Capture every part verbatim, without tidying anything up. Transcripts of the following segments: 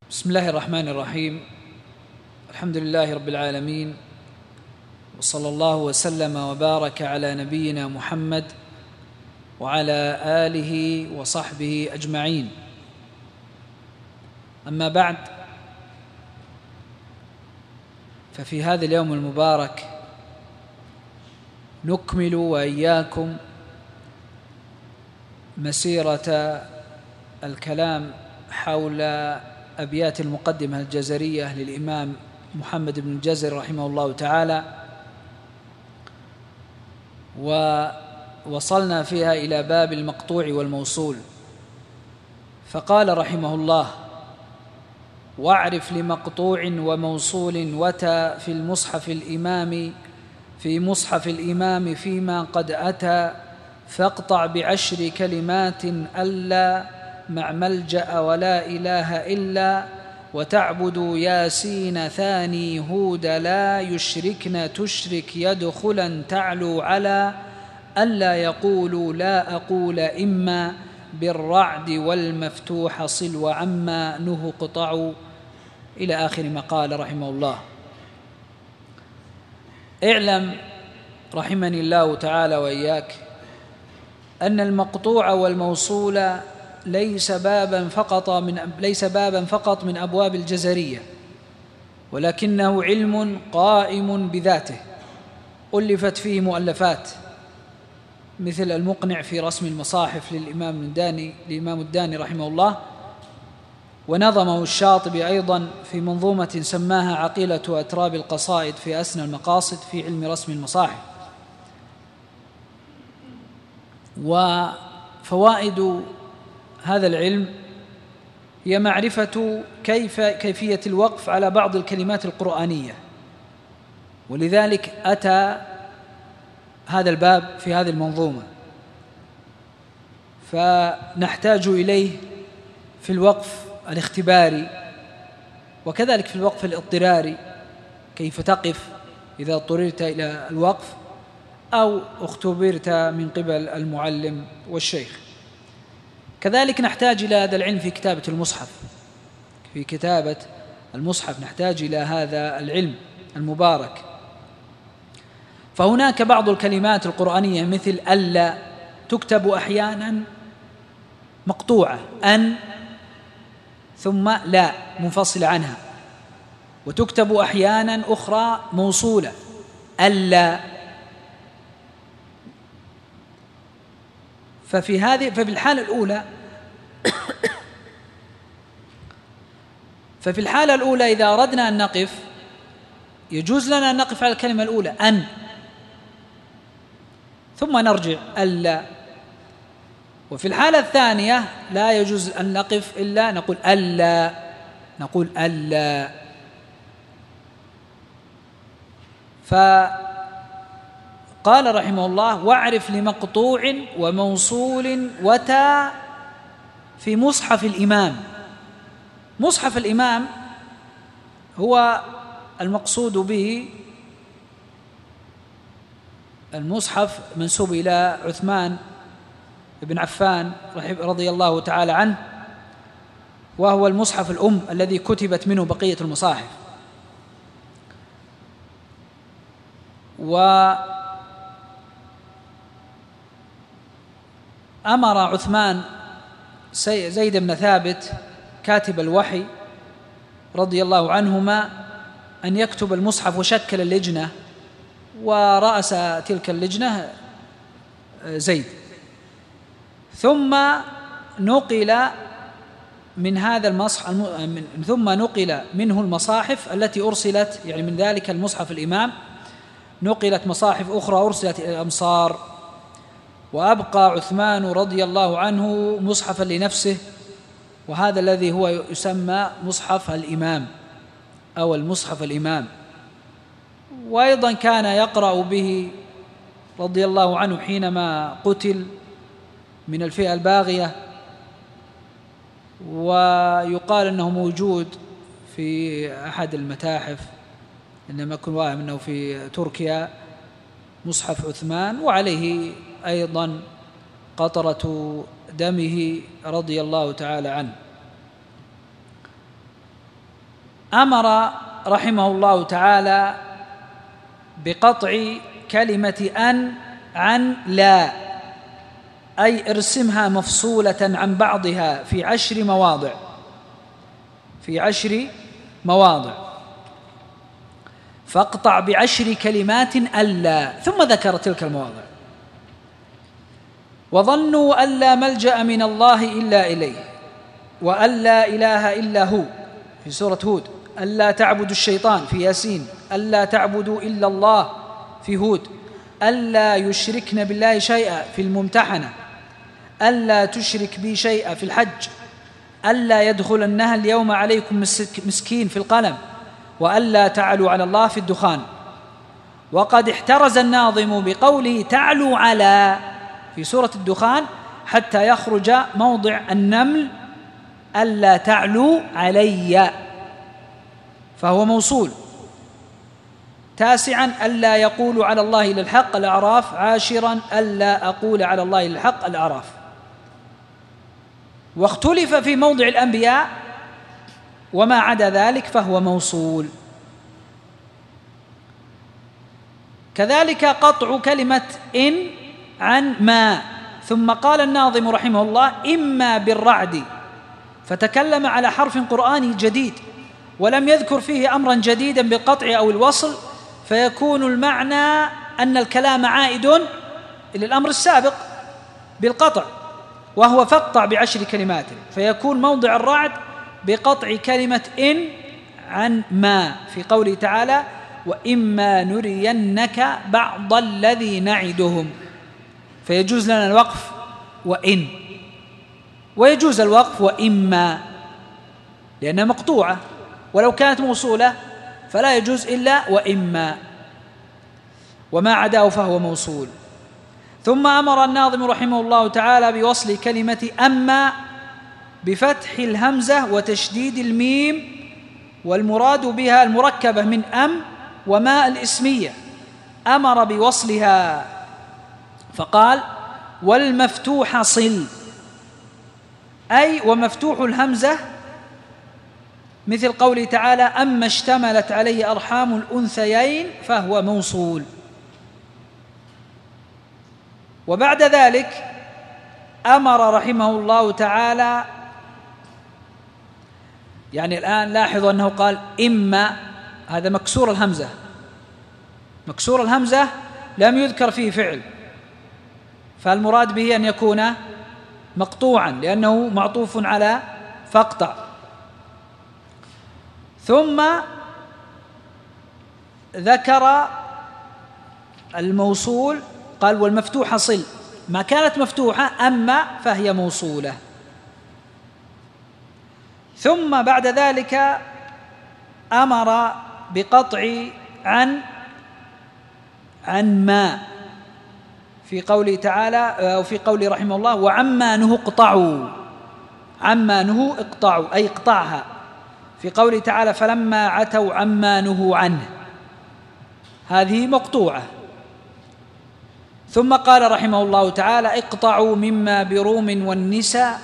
بسم الله الرحمن الرحيم. الحمد لله رب العالمين، وصلى الله وسلم وبارك على نبينا محمد وعلى آله وصحبه أجمعين. أما بعد، ففي هذا اليوم المبارك نكمل وإياكم مسيرة الكلام حول أبيات المقدمة الجزرية للإمام محمد بن الجزري رحمه الله تعالى، ووصلنا فيها إلى باب المقطوع والموصول. فقال رحمه الله: واعرف لمقطوع وموصول وتى في المصحف الإمام في مصحف الإمام فيما قد أتى، فاقطع بعشر كلمات ألا مع ملجأ ولا إله إلا، وتعبد ياسين ثاني هود لا يشركن تشرك يدخلا تعلو على، ألا يقولوا لا أقول إما بالرعد والمفتوح صل وعما نه قطع، إلى آخر ما قال رحمه الله. اعلم رحمني الله تعالى وإياك أن المقطوع والموصول ليس بابا فقط من ليس بابا فقط من أبواب الجزرية، ولكنه علم قائم بذاته ألفت فيه مؤلفات، مثل المقنع في رسم المصاحف للإمام الداني الإمام الداني رحمه الله، ونظمه الشاطبي أيضا في منظومة سماها عقيلة أتراب القصائد في أسنى المقاصد في علم رسم المصاحف. وفوائد هذا العلم هي معرفة كيف كيفية الوقف على بعض الكلمات القرآنية، ولذلك أتى هذا الباب في هذه المنظومة، فنحتاج إليه في الوقف الاختباري، وكذلك في الوقف الاضطراري، كيف تقف إذا اضطررت إلى الوقف أو اختبرت من قبل المعلم والشيخ. كذلك نحتاج إلى هذا العلم في كتابة المصحف في كتابة المصحف نحتاج إلى هذا العلم المبارك. فهناك بعض الكلمات القرآنية مثل ألا تكتب أحيانا مقطوعة، أن ثم لا منفصل عنها، وتكتب أحيانا أخرى موصولة ألا. ففي هذه ففي الحالة الأولى ففي الحالة الأولى إذا أردنا أن نقف يجوز لنا أن نقف على الكلمة الأولى أن، ثم نرجع ألا. وفي الحالة الثانية لا يجوز أن نقف إلا نقول ألا نقول ألا. فقال رحمه الله: واعرف لمقطوع وموصول وتى في مصحف الإمام. مصحف الإمام هو المقصود به المصحف منسوب إلى عثمان بن عفان رضي الله تعالى عنه، وهو المصحف الأم الذي كتبت منه بقية المصاحف. وأمر عثمان زيد بن ثابت كاتب الوحي رضي الله عنهما أن يكتب المصحف، وشكل اللجنة، ورأس تلك اللجنة زيد. ثم نقل من هذا المصحف ثم نقل منه المصاحف التي أرسلت، يعني من ذلك المصحف الإمام نقلت مصاحف أخرى أرسلت إلى الأمصار، وأبقى عثمان رضي الله عنه مصحفا لنفسه، وهذا الذي هو يسمى مصحف الإمام أو المصحف الإمام. وأيضا كان يقرأ به رضي الله عنه حينما قتل من الفئة الباغية، ويقال أنه موجود في أحد المتاحف، إنما كن واهم أنه في تركيا مصحف عثمان، وعليه أيضا قطرة دمه رضي الله تعالى عنه. أمر رحمه الله تعالى بقطع كلمة أن عن لا، أي ارسمها مفصولة عن بعضها في عشر مواضع في عشر مواضع فاقطع بعشر كلمات ألا، ثم ذكر تلك المواضع. وظنوا أن لا ملجأ من الله إلا إليه، وأن لا إله إلا هو في سورة هود، ألا تعبدوا الشيطان في ياسين، ألا تعبدوا إلا الله في هود، ألا يشركن بالله شيئا في الممتحنة، ألا تشرك بي شيئا في الحج، ألا يدخلنها اليوم عليكم مسكين في القلم، وألا تعلوا على الله في الدخان. وقد احترز الناظم بقوله تعلوا على في سورة الدخان حتى يخرج موضع النمل ألا تعلوا علي، فهو موصول. تاسعا ألا يقول على الله إلا الحق الأعراف. عاشرا ألا أقول على الله إلا الحق الأعراف. واختلف في موضع الأنبياء، وما عدا ذلك فهو موصول. كذلك قطع كلمة إن عن ما. ثم قال الناظم رحمه الله إما بالرعد، فتكلم على حرف قرآني جديد ولم يذكر فيه أمرا جديدا بالقطع أو الوصل، فيكون المعنى أن الكلام عائد إلى الأمر السابق بالقطع، وهو فاقطع بعشر كلمات، فيكون موضع الرعد بقطع كلمة إن عن ما في قوله تعالى وإما نرينك بعض الذي نعدهم، فيجوز لنا الوقف وإن، ويجوز الوقف وإما لأنها مقطوعة، ولو كانت موصولة فلا يجوز إلا وإما، وما عداه فهو موصول. ثم أمر الناظم رحمه الله تعالى بوصل كلمة أما بفتح الهمزة وتشديد الميم، والمراد بها المركبة من أم وما الإسمية. أمر بوصلها فقال والمفتوح صل، أي ومفتوح الهمزة، مثل قوله تعالى أما اشتملت عليه أرحام الأنثيين فهو موصول. وبعد ذلك أمر رحمه الله تعالى، يعني الآن لاحظوا أنه قال إما، هذا مكسور الهمزة، مكسور الهمزة لم يذكر فيه فعل، فالمراد به أن يكون مقطوعا لأنه معطوف على فاقطع. ثم ذكر الموصول قال والمفتوحة صل، ما كانت مفتوحة أما فهي موصولة. ثم بعد ذلك أمر بقطع عن عن ما في قوله تعالى وفي قوله رحمه الله وعما نهوا اقطعوا، عما نهوا اقطعوا أي اقطعها، في قوله تعالى فلما عتوا عما نهوا عنه، هذه مقطوعة. ثم قال رحمه الله تعالى اقطعوا مما بروم والنساء،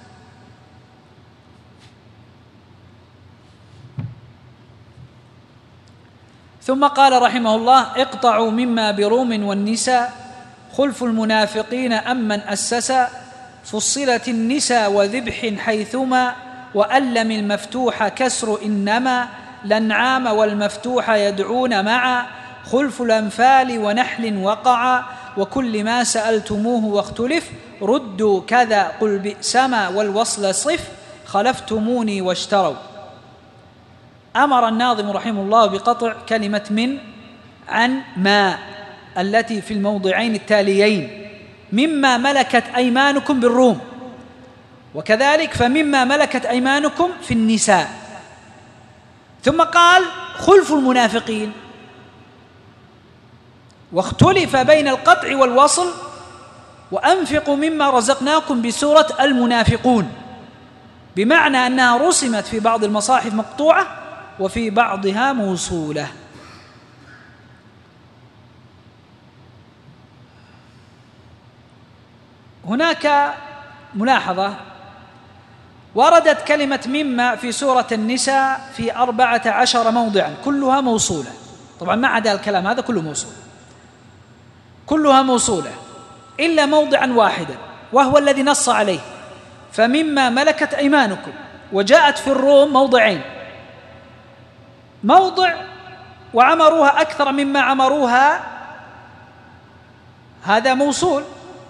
ثم قال رحمه الله اقطعوا مما بروم والنساء خلف المنافقين أمن أسسا، فصلت النساء وذبح حيثما وألم المفتوح كسر إنما، الأنعام والمفتوح يدعون معا خلف الأنفال ونحل وقعا، وكل ما سألتموه واختلف ردوا كذا قل بئسما والوصل صف خلفتموني واشتروا. أمر الناظم رحمه الله بقطع كلمة من عن ما التي في الموضعين التاليين، مما ملكت أيمانكم بالروم، وكذلك فمما ملكت أيمانكم في النساء. ثم قال خلف المنافقين، واختلف بين القطع والوصل، وأنفقوا مما رزقناكم بسورة المنافقون، بمعنى أنها رسمت في بعض المصاحف مقطوعة وفي بعضها موصولة. هناك ملاحظة، وردت كلمة مما في سورة النساء في أربعة عشر موضعا كلها موصولة، طبعا ما عدا الكلام هذا كله موصول، كلها موصولة إلا موضعا واحدا وهو الذي نص عليه فمما ملكت أيمانكم، وجاءت في الروم موضعين، موضع وعمروها أكثر مما عمروها هذا موصول،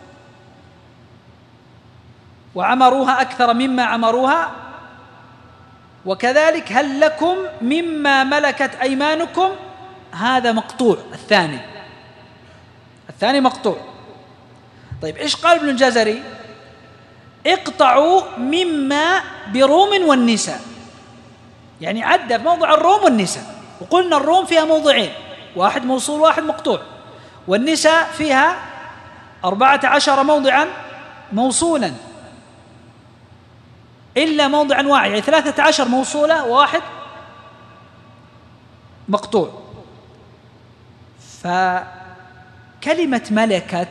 وعمروها أكثر مما عمروها، وكذلك هل لكم مما ملكت أيمانكم هذا مقطوع، الثاني الثاني مقطوع. طيب إيش قال ابن الجزري؟ اقطعوا مما بروم والنساء، يعني عدى في موضع الروم والنساء، وقلنا الروم فيها موضعين، واحد موصول واحد مقطوع، والنساء فيها أربعة عشر موضعا موصولا إلا موضعا واحد، يعني ثلاثة عشر موصولة وواحد مقطوع. فكلمة ملكت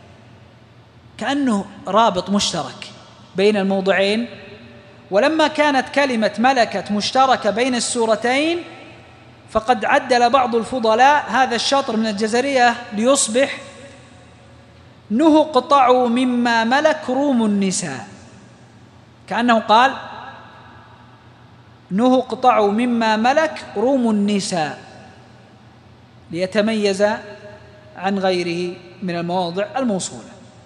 كأنه رابط مشترك بين الموضعين، ولما كانت كلمة ملكت مشتركة بين السورتين فقد عدل بعض الفضلاء هذا الشطر من الجزرية ليصبح نهوا قطعوا مما ملك روم النساء، كأنه قال نهوا قطعوا مما ملك روم النساء ليتميز عن غيره من المواضع الموصولة.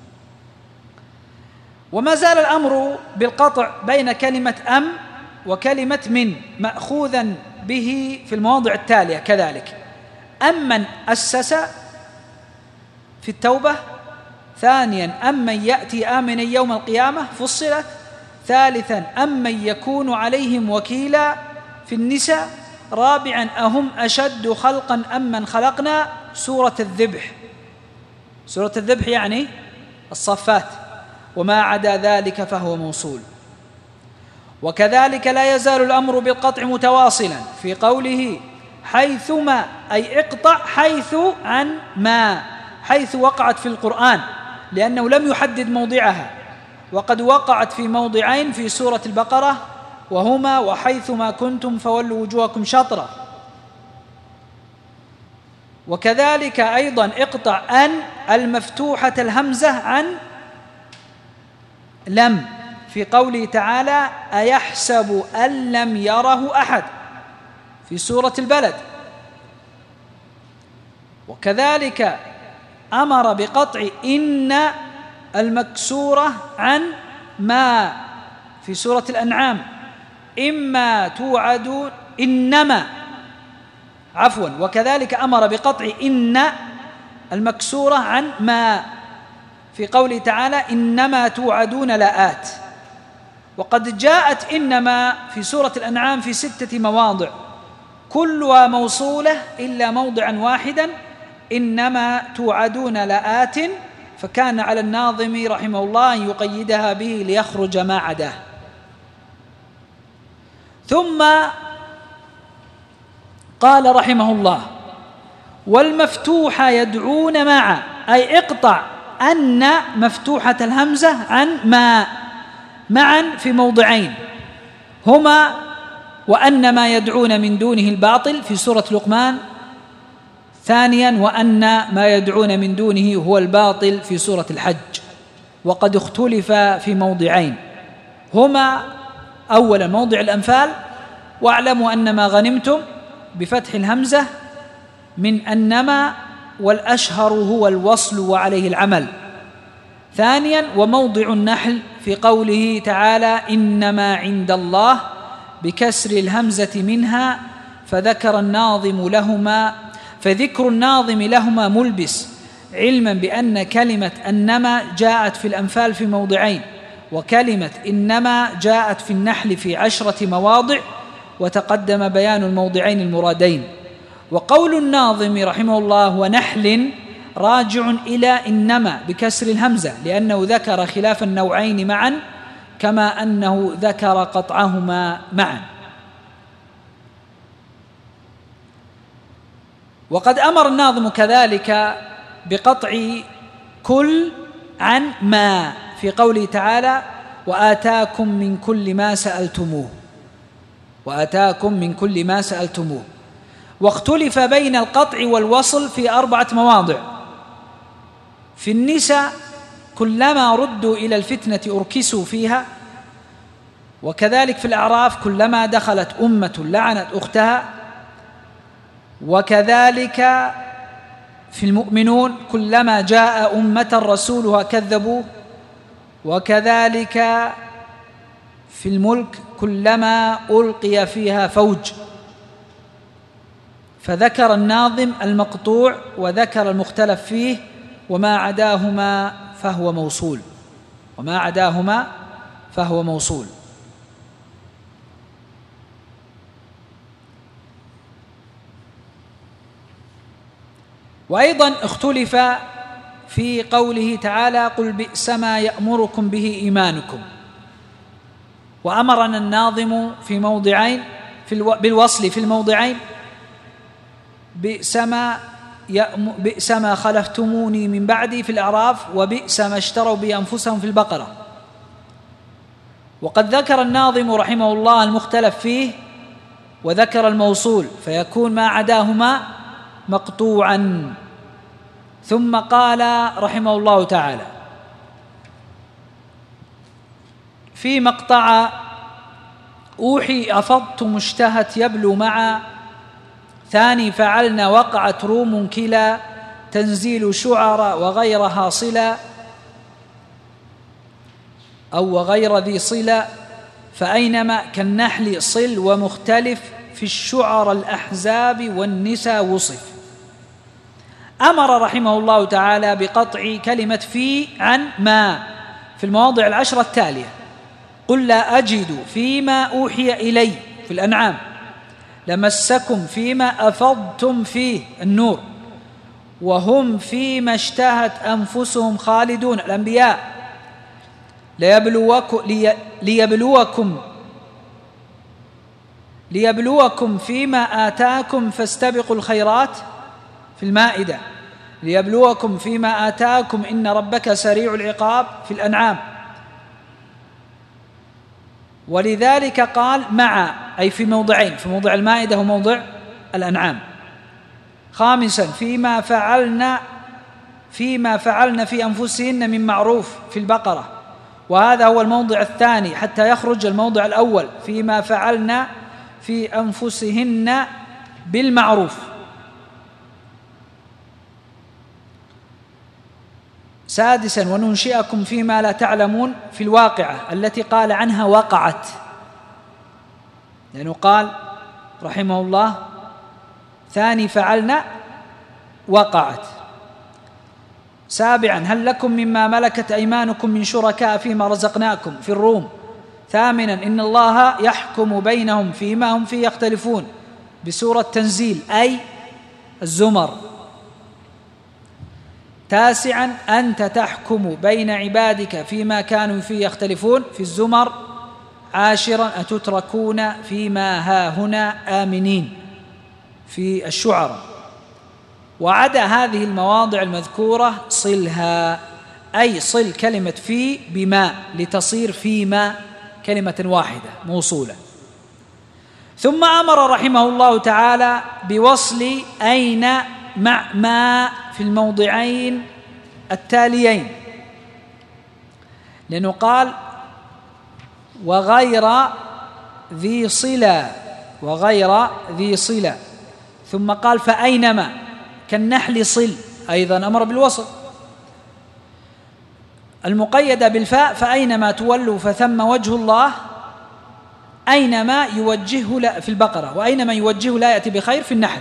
وما زال الأمر بالقطع بين كلمة أم وكلمة من مأخوذا به في المواضع التالية كذلك: أمن أسس في التوبة، ثانيا أمن يأتي آمنا يوم القيامة فصلت، ثالثا أمن يكون عليهم وكيلا في النساء، رابعا أهم أشد خلقا أمن خلقنا سورة الذبح، سورة الذبح يعني الصفات، وما عدا ذلك فهو موصول. وكذلك لا يزال الأمر بالقطع متواصلا في قوله حيثما، أي اقطع حيث عن ما، حيث وقعت في القرآن لأنه لم يحدد موضعها، وقد وقعت في موضعين في سورة البقرة وهما وحيثما كنتم فولوا وجوهكم شطرة. وكذلك أيضا اقطع أن المفتوحة الهمزة عن لم في قوله تعالى أيحسب أن لم يره أحد في سورة البلد. وكذلك أمر بقطع إن المكسورة عن ما في سورة الأنعام إما توعدون إنما عفوا وكذلك أمر بقطع إن المكسورة عن ما في قوله تعالى إنما توعدون لآت. وقد جاءت إنما في سورة الأنعام في ستة مواضع كلها موصولة إلا موضعا واحدا إنما توعدون لآت، فكان على الناظم رحمه الله أن يقيدها به ليخرج ما عداه. ثم قال رحمه الله والمفتوح يدعون معا، أي اقطع أن مفتوحة الهمزة عن ما معا في موضعين هما وأن ما يدعون من دونه الباطل في سورة لقمان، ثانيا وأن ما يدعون من دونه هو الباطل في سورة الحج. وقد اختلف في موضعين هما أولا موضع الأنفال واعلموا أن ما غنمتم بفتح الهمزة من أنما والأشهر هو الوصل وعليه العمل، ثانيا وموضع النحل في قوله تعالى إنما عند الله بكسر الهمزة منها، فذكر الناظم لهما فذكر الناظم لهما ملبس علما بأن كلمة أنما جاءت في الأنفال في موضعين وكلمة إنما جاءت في النحل في عشرة مواضع، وتقدم بيان الموضعين المرادين. وقول الناظم رحمه الله ونحل راجع إلى إنما بكسر الهمزة لأنه ذكر خلاف النوعين معا كما أنه ذكر قطعهما معا. وقد أمر الناظم كذلك بقطع كل عن ما في قوله تعالى وآتاكم من كل ما سألتموه وآتاكم من كل ما سألتموه. واختلف بين القطع والوصل في أربعة مواضع. في النساء كلما ردوا إلى الفتنة أركسوا فيها، وكذلك في الأعراف كلما دخلت أمة لعنت أختها، وكذلك في المؤمنون كلما جاء أمة رسولها كذبوا، وكذلك في الملك كلما ألقي فيها فوج. فذكر الناظم المقطوع وذكر المختلف فيه، وما عداهما فهو موصول وما عداهما فهو موصول. وأيضا اختلف في قوله تعالى: قل بئس ما يأمركم به إيمانكم. وأمرنا الناظم في موضعين في الو... بالوصل في الموضعين: بئس ما يأم... بئس ما خلفتموني من بعدي في الأعراف، وبئس ما اشتروا بأنفسهم في البقرة. وقد ذكر الناظم رحمه الله المختلف فيه وذكر الموصول، فيكون ما عداهما مقطوعا. ثم قال رحمه الله تعالى في مقطع: أوحي أفضت مشتهت يبلو معا، ثاني فعلنا وقعت روم كلا، تنزيل شعر وغيرها صلا، أو وغير ذي صلة، فأينما كالنحل صل، ومختلف في الشعر الأحزاب والنساء وصف. أمر رحمه الله تعالى بقطع كلمة في عن ما في المواضع العشرة التالية: قل لا أجد فيما أوحي إلي في الأنعام، لمسكم فيما أفضتم فيه النور، وهم فيما اشتهت أنفسهم خالدون الأنبياء، ليبلوكم, لي ليبلوكم ليبلوكم فيما آتاكم فاستبقوا الخيرات في المائدة، ليبلوكم فيما آتاكم إن ربك سريع العقاب في الأنعام. ولذلك قال مع، أي في موضعين، في موضع المائدة وموضع الأنعام. خامسا فيما فعلنا فيما فعلنا في أنفسهن من معروف في البقرة، وهذا هو الموضع الثاني حتى يخرج الموضع الأول فيما فعلنا في أنفسهن بالمعروف. سادسا وننشئكم فيما لا تعلمون في الواقعة التي قال عنها وقعت، لأنه قال رحمه الله ثاني فعلنا وقعت. سابعا هل لكم مما ملكت أيمانكم من شركاء فيما رزقناكم في الروم. ثامنا إن الله يحكم بينهم فيما هم فيه يختلفون بسورة تنزيل أي الزمر. تاسعا أنت تحكم بين عبادك فيما كانوا فيه يختلفون في الزمر. عاشرا أتتركون فيما هاهنا آمنين في الشعراء. وعدا هذه المواضع المذكورة صلها، أي صل كلمة في بما لتصير فيما كلمة واحدة موصولة. ثم أمر رحمه الله تعالى بوصل أين مع ما في الموضعين التاليين، لأنه قال وغير ذي صلة وغير ذي صلة، ثم قال فأينما كالنحل صل، أيضا أمر بالوصل المقيدة بالفاء، فأينما تولوا فثم وجه الله، أينما يوجهه لا في البقرة، وأينما يوجهه لا يأتي بخير في النحل.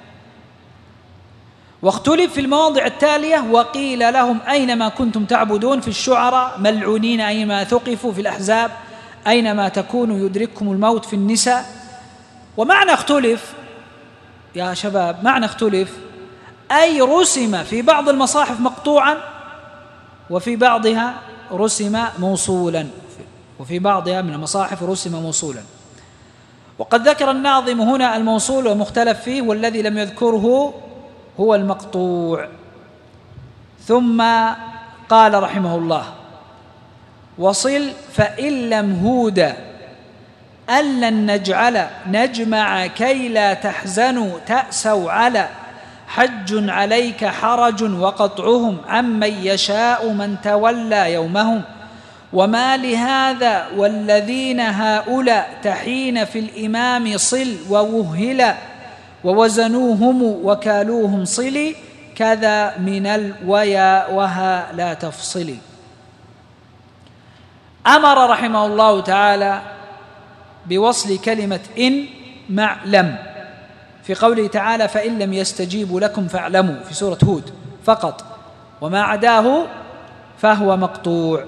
واختلف في المواضع التالية: وقيل لهم أينما كنتم تعبدون في الشعراء، ملعونين أينما ثقفوا في الأحزاب، أينما تكونوا يدرككم الموت في النساء. ومعنى اختلف يا شباب، معنى اختلف أي رسم في بعض المصاحف مقطوعا، وفي بعضها رسم موصولا، وفي بعضها من المصاحف رسم موصولا. وقد ذكر الناظم هنا الموصول ومختلف فيه، والذي لم يذكره هو المقطوع. ثم قال رحمه الله: وصل فإن لم هود أن لن نجعل نجمع كي لا تحزنوا تأسوا على حج عليك حرج وقطعهم عمن يشاء من تولى يومهم وما لهذا والذين هؤلاء تحين في الإمام صل ووهلا ووزنوهم وكالوهم صلي كذا من الويا وها لا تفصلي. أمر رحمه الله تعالى بوصل كلمة إن مع لم في قوله تعالى فإن لم يستجيبوا لكم فاعلموا في سورة هود فقط، وما عداه فهو مقطوع.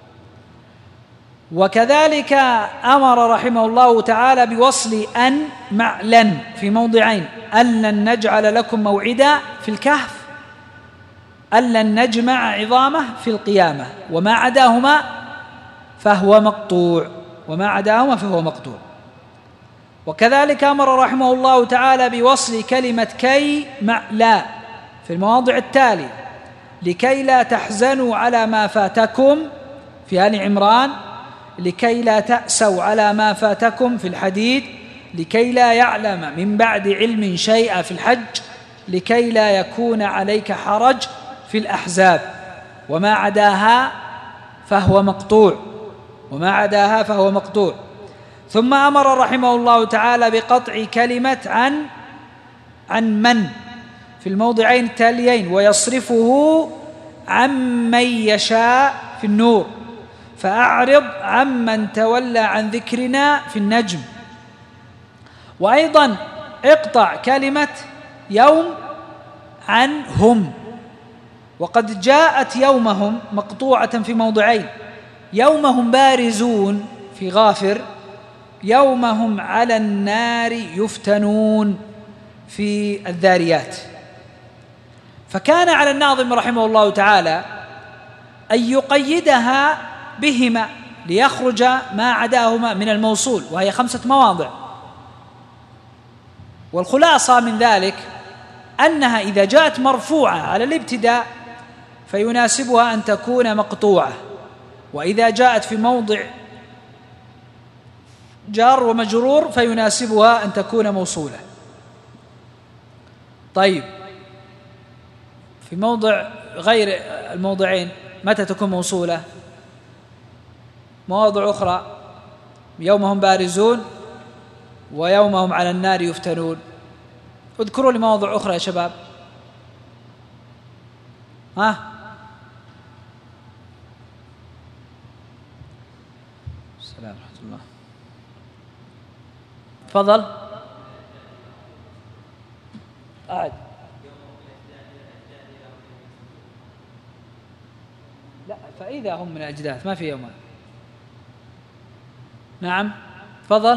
وكذلك أمر رحمه الله تعالى بوصل أن مع لن في موضعين، أن لن نجعل لكم موعدا في الكهف، أن لن نجمع عظامه في القيامة، وما عداهما فهو مقطوع وما عداهما فهو مقطوع. وكذلك أمر رحمه الله تعالى بوصل كلمة كي مع لا في المواضع التالية: لكي لا تحزنوا على ما فاتكم في آل عمران، لكي لا تأسوا على ما فاتكم في الحديد، لكي لا يعلم من بعد علم شيئا في الحج، لكي لا يكون عليك حرج في الأحزاب. وما عداها فهو مقطوع وما عداها فهو مقطوع. ثم أمر رحمه الله تعالى بقطع كلمة عن عن من في الموضعين التاليين: ويصرفه عمن يشاء في النور، فأعرض عمن تولى عن ذكرنا في النجم. وأيضا اقطع كلمة يوم عن هم، وقد جاءت يومهم مقطوعة في موضعين: يومهم بارزون في غافر، يومهم على النار يفتنون في الذاريات. فكان على الناظم رحمه الله تعالى أن يقيدها بهما ليخرج ما عداهما من الموصول، وهي خمسة مواضع. والخلاصة من ذلك أنها إذا جاءت مرفوعة على الابتداء فيناسبها أن تكون مقطوعة، وإذا جاءت في موضع جار ومجرور فيناسبها أن تكون موصولة. طيب، في موضع غير الموضعين متى تكون موصولة؟ مواضع أخرى: يومهم بارزون ويومهم على النار يفتنون. اذكروا لي مواضع أخرى يا شباب. ها السلام ورحمة الله. تفضل. قاعد. لا، فإذا هم من الأجداث ما في يومان. نعم تفضل.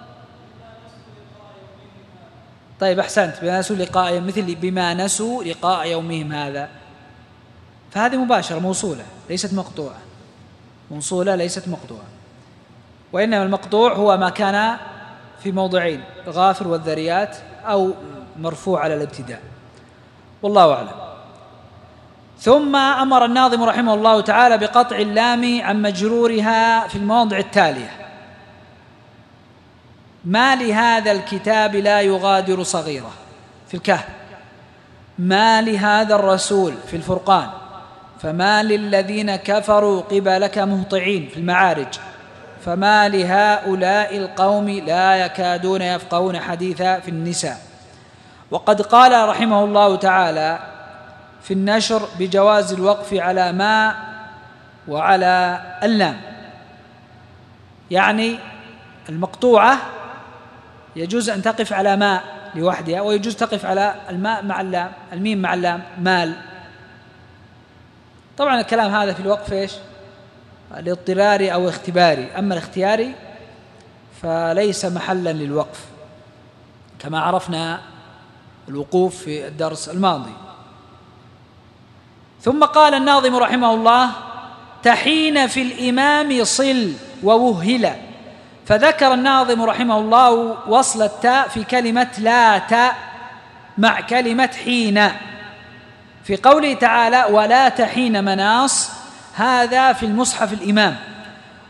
طيب أحسنت. بما نسوا لقاء، مثل بما نسوا لقاء يومهم هذا، فهذه مباشرة موصولة ليست مقطوعة، موصولة ليست مقطوعة. وإنما المقطوع هو ما كان في موضعين: الغافر والذريات، أو مرفوع على الابتداء، والله أعلم. ثم أمر الناظم رحمه الله تعالى بقطع اللام عن مجرورها في المواضع التالية: ما لهذا الكتاب لا يغادر صغيرة في الكهف، ما لهذا الرسول في الفرقان، فما للذين كفروا قبلك مهطعين في المعارج، فما لهؤلاء القوم لا يكادون يفقهون حديثا في النساء. وقد قال رحمه الله تعالى في النشر بجواز الوقف على ما وعلى اللام، يعني المقطوعة يجوز أن تقف على ما لوحدها، ويجوز تقف على الماء مع اللام، الميم مع اللام، مال. طبعا الكلام هذا في الوقف إيش؟ الاضطراري أو اختباري، أما الاختياري فليس محلا للوقف كما عرفنا الوقوف في الدرس الماضي. ثم قال الناظم رحمه الله: تحين في الإمام صل ووهلا. فذكر الناظم رحمه الله وصل التاء في كلمة لا تاء مع كلمة حين في قوله تعالى: ولا تحين مناص. هذا في المصحف الإمام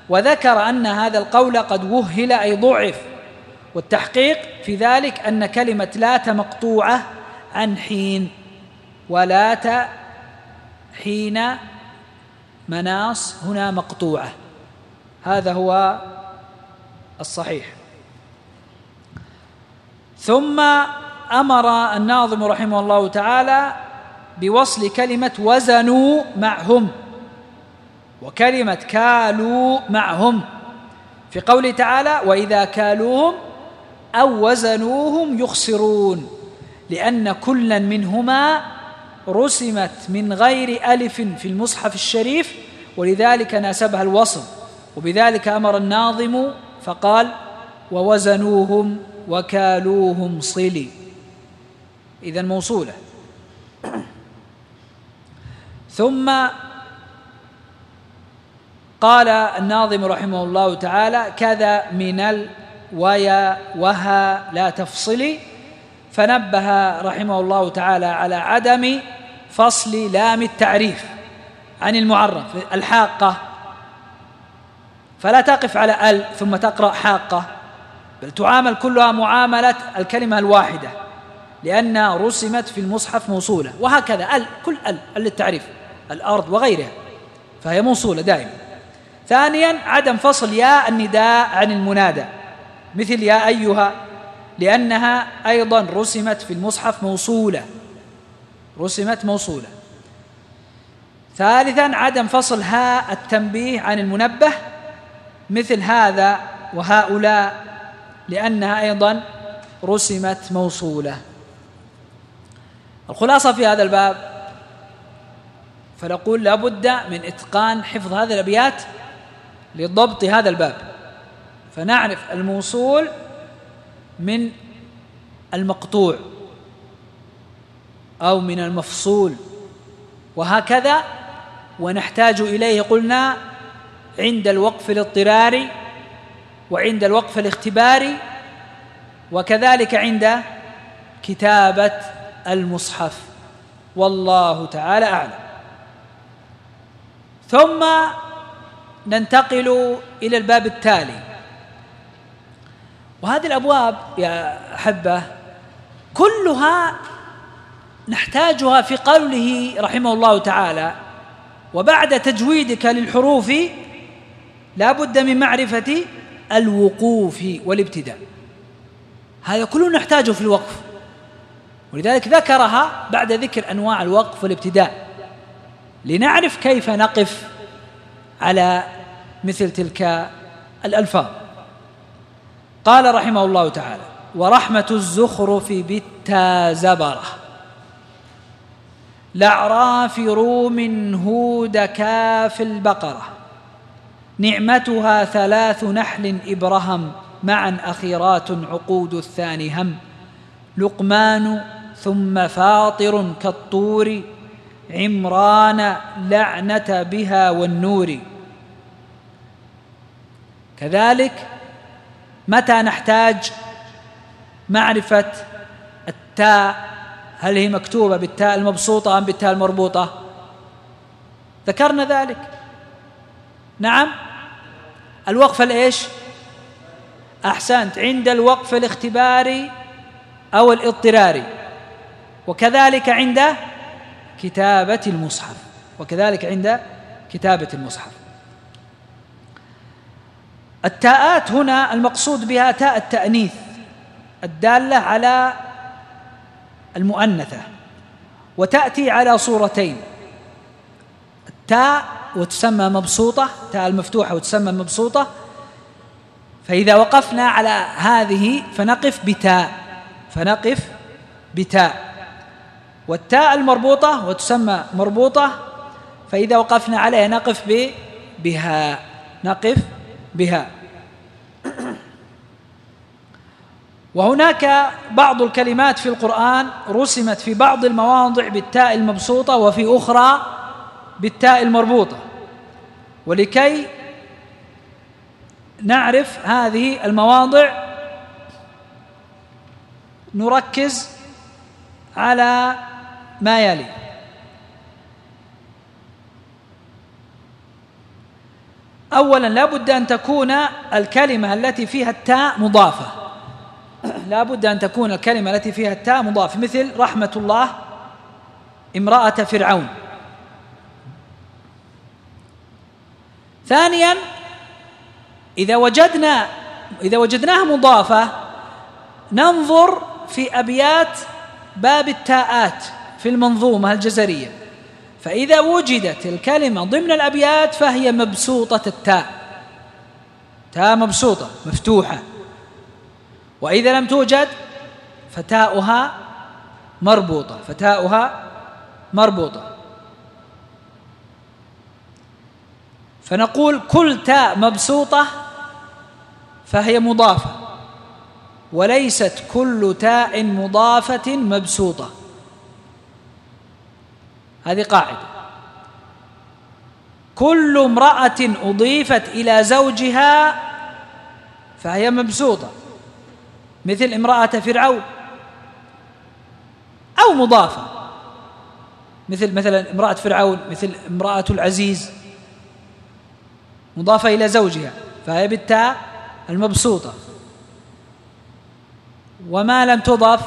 وذكر أن هذا القول قد وهل أي ضعف، والتحقيق في ذلك أن كلمة لات مقطوعة عن حين، ولات حين مناص هنا مقطوعة، هذا هو الصحيح. ثم أمر الناظم رحمه الله تعالى بوصل كلمة وزنوا معهم وكلمة كالوا معهم في قوله تعالى وإذا كالوهم أو وزنوهم يخسرون، لأن كلا منهما رسمت من غير ألف في المصحف الشريف، ولذلك ناسبها الوصل، وبذلك أمر الناظم فقال ووزنوهم وكالوهم صلي، إذن موصولة. ثم قال الناظم رحمه الله تعالى كذا من ال ويا وها لا تفصلي، فنبه رحمه الله تعالى على عدم فصل لام التعريف عن المعرف الحاقة، فلا تقف على ال ثم تقرأ حاقة، بل تعامل كلها معاملة الكلمة الواحدة، لأنها رسمت في المصحف موصولة، وهكذا ال كل ال ال للتعريف الأرض وغيرها فهي موصولة دائما. ثانيا عدم فصل ياء النداء عن المنادى مثل يا أيها، لأنها أيضا رسمت في المصحف موصولة رسمت موصولة. ثالثا عدم فصل هاء التنبيه عن المنبه مثل هذا وهؤلاء، لأنها أيضا رسمت موصولة. الخلاصة في هذا الباب فنقول لا بد من إتقان حفظ هذه الأبيات لضبط هذا الباب، فنعرف الموصول من المقطوع أو من المفصول وهكذا، ونحتاج إليه قلنا عند الوقف الاضطراري وعند الوقف الاختباري، وكذلك عند كتابة المصحف، والله تعالى أعلم. ثم ننتقل إلى الباب التالي، وهذه الأبواب يا أحبة كلها نحتاجها في قوله رحمه الله تعالى وبعد تجويدك للحروف لا بد من معرفة الوقوف والابتداء، هذا كله نحتاجه في الوقف، ولذلك ذكرها بعد ذكر أنواع الوقف والابتداء لنعرف كيف نقف على مثل تلك الألفاظ. قال رحمه الله تعالى ورحمة الزخرف بالتا زبرة لأعراف روم هود كاف البقرة نعمتها ثلاث نحل إبرهم معا أخيرات عقود الثاني هم لقمان ثم فاطر كالطور عمران لعنة بها والنور. كذلك متى نحتاج معرفة التاء، هل هي مكتوبة بالتاء المبسوطة أم بالتاء المربوطة؟ ذكرنا ذلك. نعم الوقف الإيش؟ أحسنت، عند الوقف الاختباري أو الاضطراري، وكذلك عند كتابة المصحف وكذلك عند كتابة المصحف. التاءات هنا المقصود بها تاء التأنيث الدالة على المؤنثة، وتأتي على صورتين، التاء وتسمى مبسوطة، تاء المفتوحة وتسمى مبسوطة، فإذا وقفنا على هذه فنقف بتاء فنقف بتاء والتاء المربوطة وتسمى مربوطة، فإذا وقفنا عليها نقف بها نقف بها. وهناك بعض الكلمات في القرآن رسمت في بعض المواضع بالتاء المبسوطة وفي أخرى بالتاء المربوطة، ولكي نعرف هذه المواضع نركز على ما يلي. أولا لا بد أن تكون الكلمة التي فيها التاء مضافة، لا بد أن تكون الكلمة التي فيها التاء مضافة، مثل رحمة الله امرأة فرعون. ثانيا إذا وجدنا إذا وجدناها مضافة ننظر في أبيات باب التاءات في المنظومة الجزرية، فإذا وجدت الكلمة ضمن الأبيات فهي مبسوطة التاء، تاء مبسوطة مفتوحة، وإذا لم توجد فتاؤها مربوطة فتاؤها مربوطة فنقول كل تاء مبسوطة فهي مضافة، وليست كل تاء مضافة مبسوطة. هذه قاعدة. كل امرأة أضيفت إلى زوجها فهي مبسوطة، مثل امرأة فرعون، أو مضافة مثل مثلا امرأة فرعون، مثل امرأة العزيز مضافة إلى زوجها فهي بالتاء المبسوطة. وما لم تضف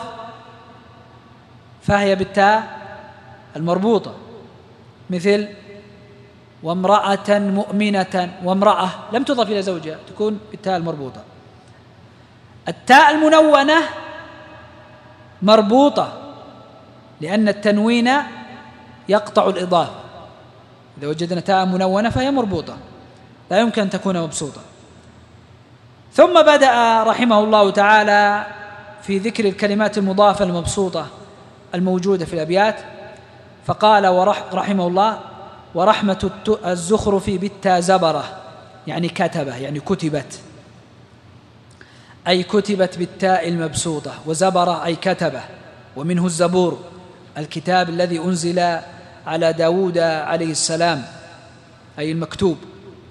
فهي بالتاء المربوطة، مثل وامرأة مؤمنة، وامرأة لم تضف إلى زوجها تكون بالتاء المربوطة. التاء المنونة مربوطة لأن التنوين يقطع الإضافة، إذا وجدنا تاء منونة فهي مربوطة لا يمكن أن تكون مبسوطة. ثم بدأ رحمه الله تعالى في ذكر الكلمات المضافة المبسوطة الموجودة في الأبيات، فقال ورح رحمه الله: ورحمة الزخرف بالتاء زبرة، يعني كتبه، يعني كتبت، أي كتبت بالتاء المبسوطة، وزبرة أي كتبه، ومنه الزبور الكتاب الذي أنزل على داود عليه السلام أي المكتوب.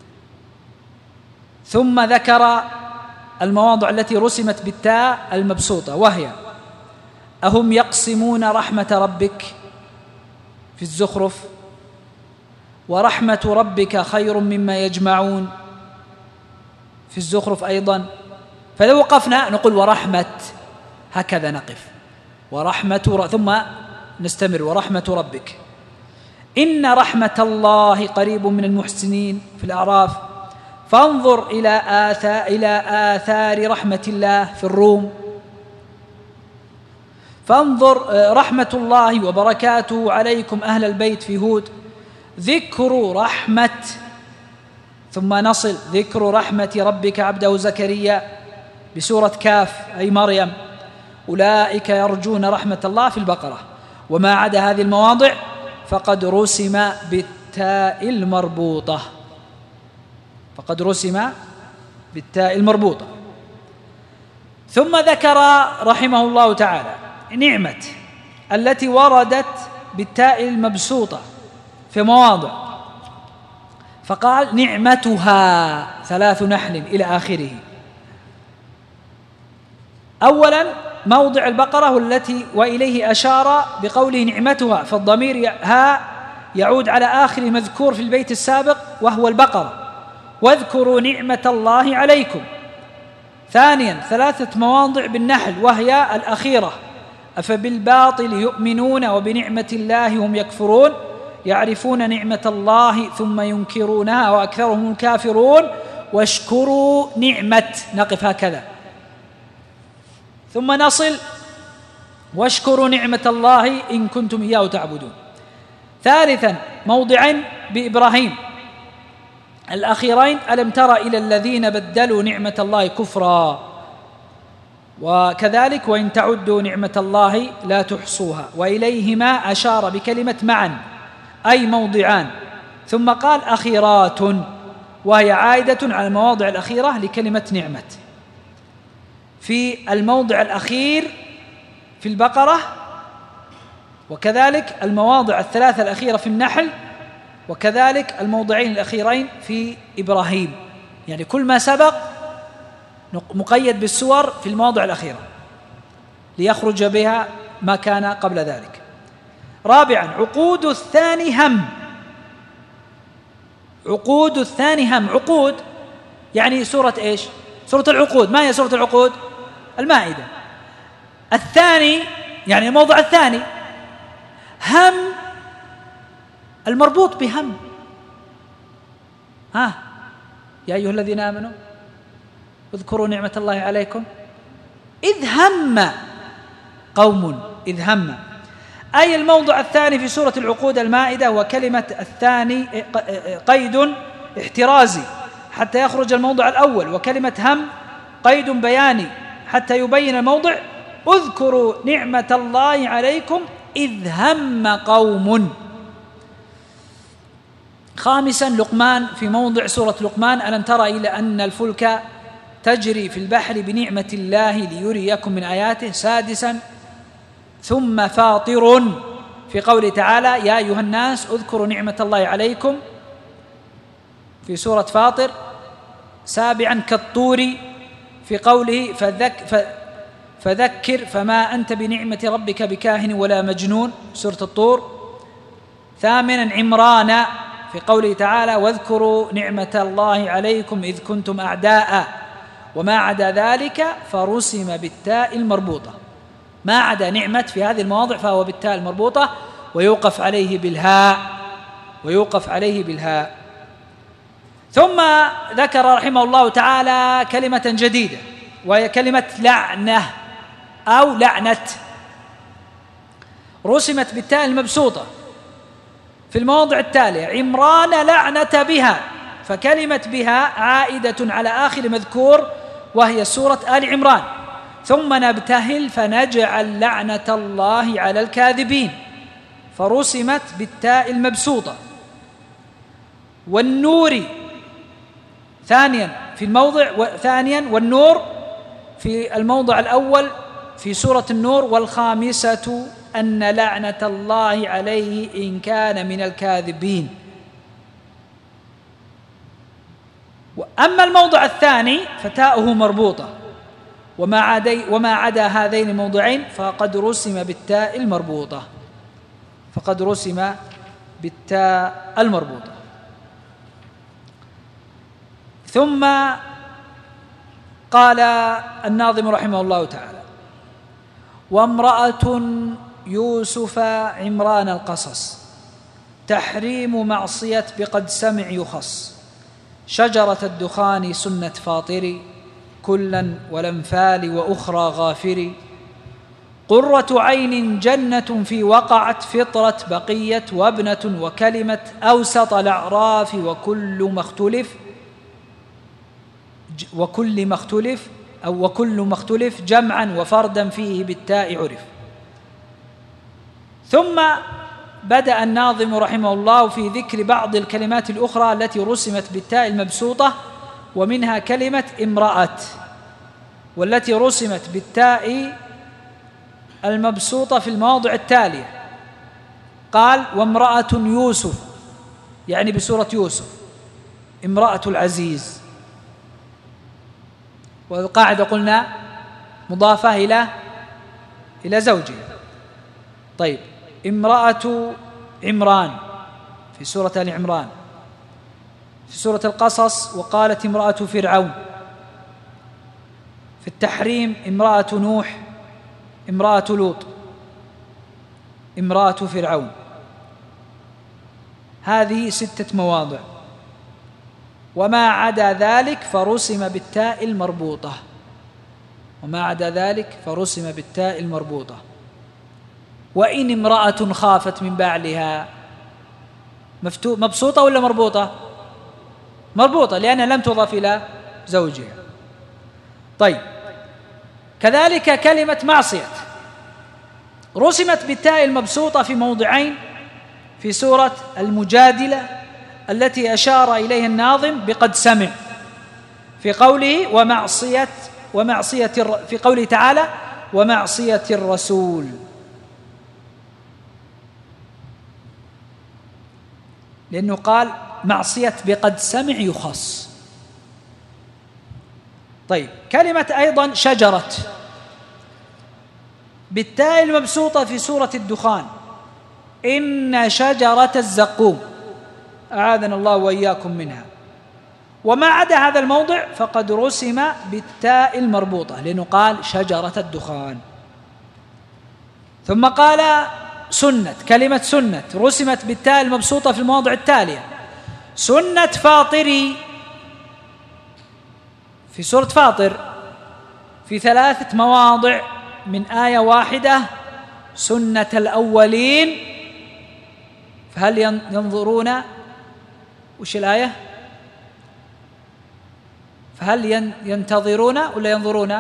ثم ذكر المواضع التي رسمت بالتاء المبسوطة، وهي: أهم يقسمون رحمة ربك في الزخرف، ورحمة ربك خير مما يجمعون في الزخرف أيضا. فلو وقفنا نقول ورحمة، هكذا نقف، ورحمة ثم نستمر، ورحمة ربك. إن رحمة الله قريب من المحسنين في الأعراف. فانظر إلى آثار, إلى آثار رحمة الله في الروم. فانظر رحمة الله وبركاته عليكم أهل البيت في هود. ذكر رحمة، ثم نصل ذكر رحمة ربك عبده زكريا بسورة كاف أي مريم. أولئك يرجون رحمة الله في البقرة. وما عدا هذه المواضع فقد رسم بالتاء المربوطة فقد رسم بالتاء المربوطة. ثم ذكر رحمه الله تعالى نعمة التي وردت بالتاء المبسوطة في مواضع، فقال: نعمتها ثلاث نحل إلى آخره. أولا موضع البقرة والتي وإليه أشار بقوله نعمتها، فالضمير ها يعود على آخر مذكور في البيت السابق وهو البقرة: واذكروا نعمة الله عليكم. ثانيا ثلاثة مواضع بالنحل وهي الأخيرة: أفبالباطل يؤمنون وبنعمة الله هم يكفرون، يعرفون نعمة الله ثم ينكرونها وأكثرهم الكافرون، واشكروا نعمة. نقف هكذا ثم نصل واشكروا نعمة الله إن كنتم إياه تعبدون. ثالثا موضعين بإبراهيم الأخيرين: ألم تر إلى الذين بدلوا نعمة الله كفرا، وكذلك وإن تعدوا نعمة الله لا تحصوها. وإليهما أشار بكلمة معا أي موضعان، ثم قال أخيرات، وهي عائدة على المواضع الأخيرة لكلمة نعمة. في الموضع الأخير في البقرة، وكذلك المواضع الثلاثة الأخيرة في النحل، وكذلك الموضعين الأخيرين في إبراهيم، يعني كل ما سبق مقيد بالسور في المواضع الأخيرة ليخرج بها ما كان قبل ذلك. رابعا عقود الثاني هم، عقود الثاني هم. عقود يعني سورة إيش؟ سورة العقود. ما هي سورة العقود؟ المائدة. الثاني يعني الموضع الثاني. هم المربوط بهم. ها يا أيها الذين آمنوا اذكروا نعمة الله عليكم إذ هم قوم. إذ هم أي الموضع الثاني في سورة العقود المائدة. وكلمة الثاني قيد احترازي حتى يخرج الموضع الأول، وكلمة هم قيد بياني حتى يبين الموضع. اذكروا نعمة الله عليكم إذ هم قوم. خامسا لقمان في موضع سورة لقمان: ألم تر إلى أن الفلك تجري في البحر بنعمة الله ليريكم من آياته. سادسا ثم فاطر في قوله تعالى: يا أيها الناس اذكروا نعمة الله عليكم في سورة فاطر. سابعا كالطور في قوله فذك فذكر فما أنت بنعمة ربك بكاهن ولا مجنون سورة الطور. ثامنا عمران في قوله تعالى: واذكروا نعمة الله عليكم إذ كنتم أعداء وما عدا ذلك فرسم بالتاء المربوطة. ما عدا نعمة في هذه المواضع فهو بالتاء المربوطة ويوقف عليه بالهاء ويوقف عليه بالهاء. ثم ذكر رحمه الله تعالى كلمة جديدة وهي كلمة لعنة أو لعنة، رسمت بالتاء المبسوطة في المواضع التالية: عمران لعنة بها. فكلمة بها عائدة على آخر مذكور وهي سورة آل عمران. ثم نبتهل فنجعل لعنة الله على الكاذبين، فرسمت بالتاء المبسوطة. والنور ثانيا في الموضع ثانيا والنور في الموضع الأول في سورة النور. والخامسة أن لعنة الله عليه إن كان من الكاذبين. وأما الموضع الثاني فتاؤه مربوطة، وما عدا وما عدا هذين الموضعين فقد رسم بالتاء المربوطة فقد رسم بالتاء المربوطة. ثم قال الناظم رحمه الله تعالى: وامرأة يوسف عمران القصص تحريم معصية بقد سمع يخص شجرة الدخان سنة فاطر كلا والأنفال وأخرى غافر قرة عين جنة في وقعت فطرة بقية وابنة وكلمة أوسط الأعراف وكل ما اختلف وكل ما اختلف أو وكل ما اختلف جمعا وفردا فيه بالتاء عرف. ثم بدأ الناظم رحمه الله في ذكر بعض الكلمات الأخرى التي رسمت بالتاء المبسوطة، ومنها كلمة امرأة، والتي رسمت بالتاء المبسوطة في المواضع التالية. قال: وامرأة يوسف، يعني بسورة يوسف، امرأة العزيز، والقاعدة قلنا مضافة إلى إلى زوجها. طيب، امرأة عمران في سورة آل عمران. في سورة القصص: وقالت امرأة فرعون. في التحريم: امرأة نوح، امرأة لوط، امرأة فرعون. هذه ستة مواضع، وما عدا ذلك فرسم بالتاء المربوطة وما عدا ذلك فرسم بالتاء المربوطة. وإن امرأة خافت من بعلها، مبسوطة ولا مربوطة؟ مربوطة لأنها لم تضاف إلى زوجها. طيب، كذلك كلمة معصية رسمت بالتاء المبسوطة في موضعين في سورة المجادلة التي أشار إليها الناظم بقد سمع في قوله ومعصية ومعصية في قوله تعالى ومعصية الرسول. لأنه قال معصية بقد سمع يخص. طيب، كلمة أيضا شجرة بالتاء المبسوطة في سورة الدخان: إن شجرة الزقوم. أعاذنا الله وإياكم منها. وما عدا هذا الموضع فقد رسم بالتاء المربوطة، لأنه قال شجرة الدخان. ثم قال سنة، كلمة سنة رسمت بالتاء المبسوطة في المواضع التالية: سنة فاطري في سورة فاطر في ثلاثة مواضع من آية واحدة، سنة الأولين. فهل ينظرون وش الآية؟ فهل ينتظرون ولا ينظرون؟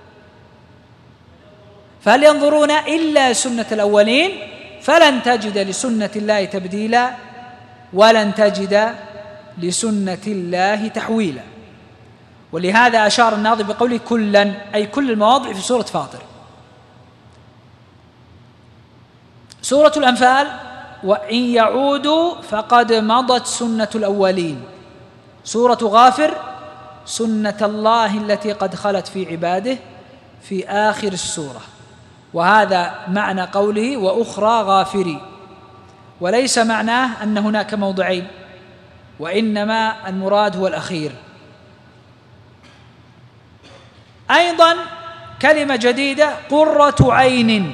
فهل ينظرون إلا سنة الأولين، فلن تجد لسنة الله تبديلا ولن تجد لسنة الله تحويلا. ولهذا أشار الناظم بقوله كلا، أي كل المواضع في سورة فاطر. سورة الأنفال: وإن يعودوا فقد مضت سنة الأولين. سورة غافر: سنة الله التي قد خلت في عباده، في آخر السورة. وهذا معنى قوله وأخرى غافري، وليس معناه أن هناك موضعين، وإنما المراد هو الأخير. أيضا كلمة جديدة قرة عين،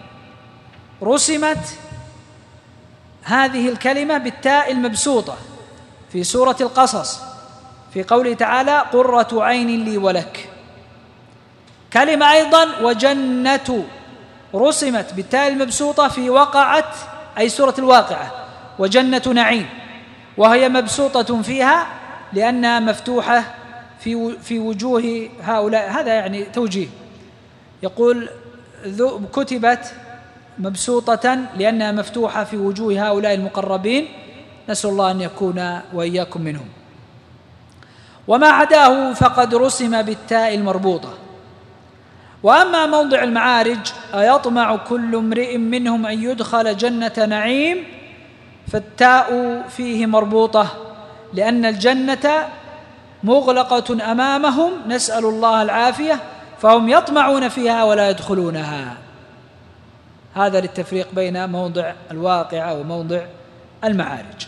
رسمت هذه الكلمة بالتاء المبسوطة في سورة القصص في قوله تعالى قرة عين لي ولك. كلمة أيضا وجنة، رسمت بالتاء المبسوطة في وقعت أي سورة الواقعة، وجنة نعيم، وهي مبسوطة فيها لأنها مفتوحة في في وجوه هؤلاء. هذا يعني توجيه، يقول كتبت مبسوطة لأنها مفتوحة في وجوه هؤلاء المقربين، نسأل الله أن يكون وإياكم منهم. وما عداه فقد رسم بالتاء المربوطة. وأما موضع المعارج: أيطمع كل امرئ منهم أن يدخل جنة نعيم، فالتاء فيه مربوطة لأن الجنة مغلقة أمامهم، نسأل الله العافية، فهم يطمعون فيها ولا يدخلونها. هذا للتفريق بين موضع الواقعة وموضع المعارج.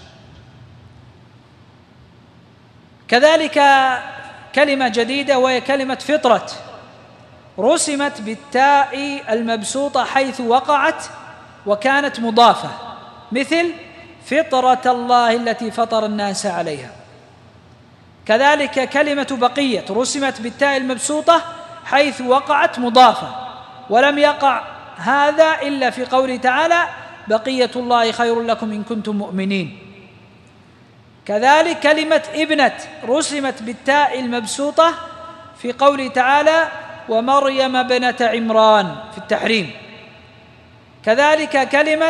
كذلك كلمة جديدة وهي كلمة فطرة، رسمت بالتاء المبسوطة حيث وقعت وكانت مضافة، مثل فطرة الله التي فطر الناس عليها. كذلك كلمة بقية رسمت بالتاء المبسوطة حيث وقعت مضافة، ولم يقع هذا إلا في قوله تعالى بقية الله خير لكم إن كنتم مؤمنين. كذلك كلمة ابنة رسمت بالتاء المبسوطة في قوله تعالى ومريم ابنة عمران في التحريم. كذلك كلمة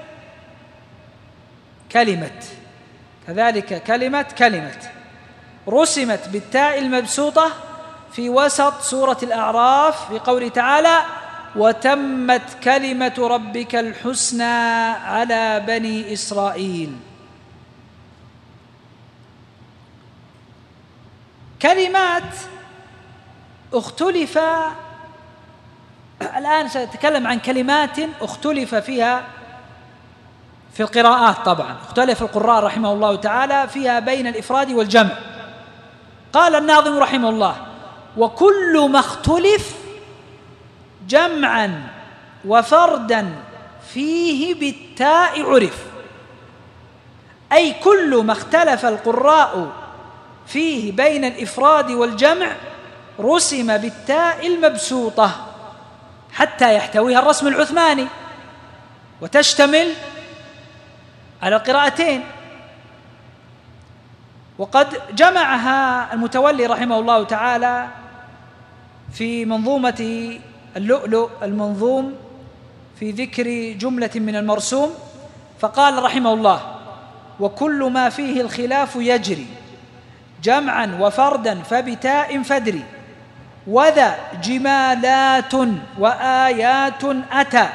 كلمة كذلك كلمة كلمة رسمت بالتاء المبسوطة في وسط سورة الأعراف في قوله تعالى وتمت كلمة ربك الحسنى على بني إسرائيل. كلمات اختلف، الآن سأتكلم عن كلمات اختلف فيها في القراءات، طبعا اختلف القراء رحمه الله تعالى فيها بين الإفراد والجمع. قال الناظم رحمه الله وكل ما اختلف جمعا وفردا فيه بالتاء عرف، أي كل ما اختلف القراء فيه بين الإفراد والجمع رسم بالتاء المبسوطة حتى يحتويها الرسم العثماني وتشتمل على القراءتين. وقد جمعها المتولي رحمه الله تعالى في منظومة اللؤلؤ المنظوم في ذكر جملة من المرسوم، فقال رحمه الله وكل ما فيه الخلاف يجري جمعا وفردا فبتاء فدري وذا جمالات وآيات أتى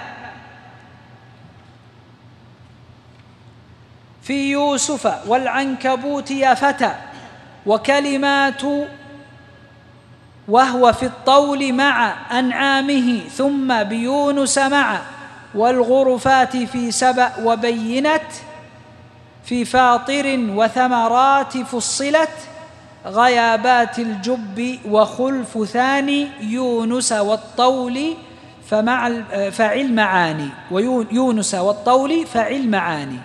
في يوسف والعنكبوت يا فتى وكلمات وهو في الطول مع أنعامه ثم بيونس مع والغرفات في سبأ وبينت في فاطر وثمرات فصلت غيابات الجب وخلف ثاني يونس والطول فمع فعل معاني ويونس والطول فعل معاني.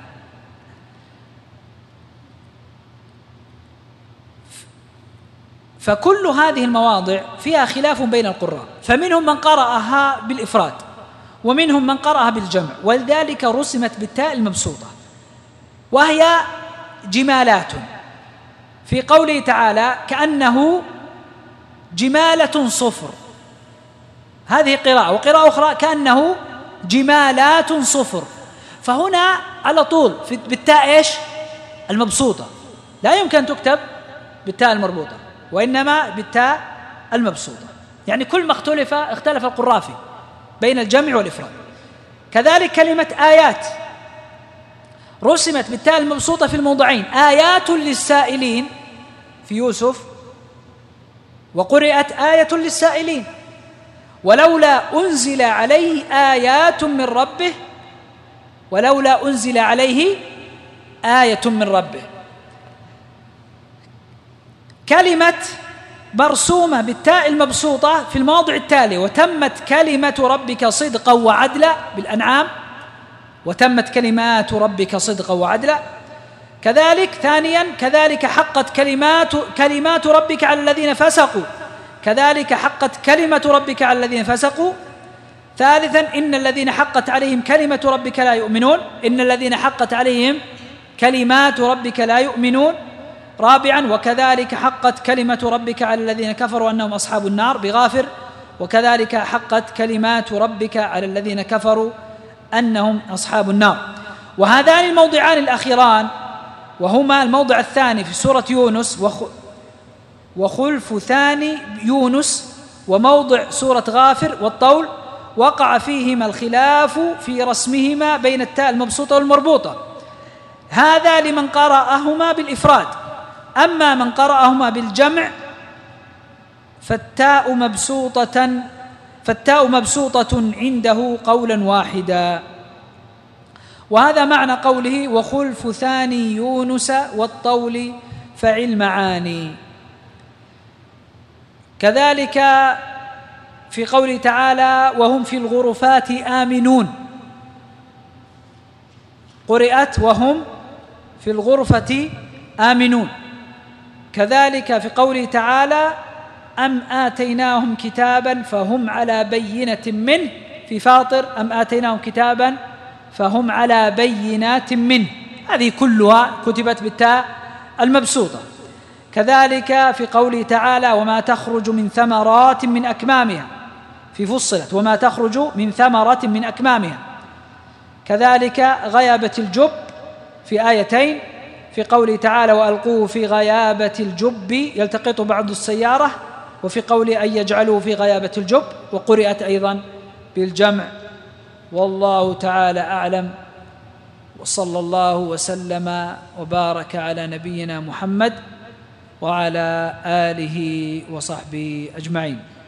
فكل هذه المواضع فيها خلاف بين القراء، فمنهم من قرأها بالإفراد ومنهم من قرأها بالجمع، ولذلك رسمت بالتاء المبسوطة، وهي جمالات. في قوله تعالى كأنه جمالة صفر، هذه قراءة، وقراءة أخرى كأنه جمالات صفر، فهنا على طول بالتاء إيش؟ المبسوطة، لا يمكن تكتب بالتاء المربوطة وإنما بالتاء المبسوطة، يعني كل ما اختلف اختلف القراء فيه بين الجمع والإفراد. كذلك كلمة آيات رسمت بالتاء المبسوطة في الموضعين، آيات للسائلين في يوسف، وقرئت آية للسائلين، ولولا أنزل عليه آيات من ربه، ولولا أنزل عليه آية من ربه. كلمة مرسومة بالتاء المبسوطة في المواضع التالية: وتمت كلمة ربك صدقا وعدلا بالأنعام، وتمت كلمات ربك صدقا وعدلا. كذلك ثانيا كذلك حقت كلمات كلمات ربك على الذين فسقوا، كذلك حقت كلمة ربك على الذين فسقوا. ثالثا إن الذين حقت عليهم كلمة ربك لا يؤمنون، إن الذين حقت عليهم كلمات ربك لا يؤمنون. رابعا وكذلك حقت كلمة ربك على الذين كفروا أنهم أصحاب النار بغافر، وكذلك حقت كلمات ربك على الذين كفروا أنهم أصحاب النار. وهذان الموضعان الأخيران وهما الموضع الثاني في سورة يونس وخلف ثاني يونس، وموضع سورة غافر والطول، وقع فيهما الخلاف في رسمهما بين التاء المبسوطة والمربوطة، هذا لمن قرأهما بالإفراد. أما من قرأهما بالجمع فالتاء مبسوطة فالتاء مبسوطة عنده قولا واحدا. وهذا معنى قوله وخلف ثاني يونس والطول فعل معاني. كذلك في قوله تعالى وهم في الغرفات آمنون، قرئت وهم في الغرفة آمنون. كذلك في قوله تعالى أم آتيناهم كتابا فهم على بينة منه، في فاطر أم آتيناهم كتابا فهم على بينات منه، هذه كلها كتبت بالتاء المبسوطة. كذلك في قوله تعالى وما تخرج من ثمرات من أكمامها، في فصلت وما تخرج من ثمرة من أكمامها. كذلك غيابة الجب في آيتين، في قوله تعالى وألقوه في غيابة الجب يلتقط بعض السيارة، وفي قوله أن يجعلوه في غيابة الجب، وقرئت أيضا بالجمع. والله تعالى أعلم، وصلى الله وسلم وبارك على نبينا محمد وعلى آله وصحبه أجمعين.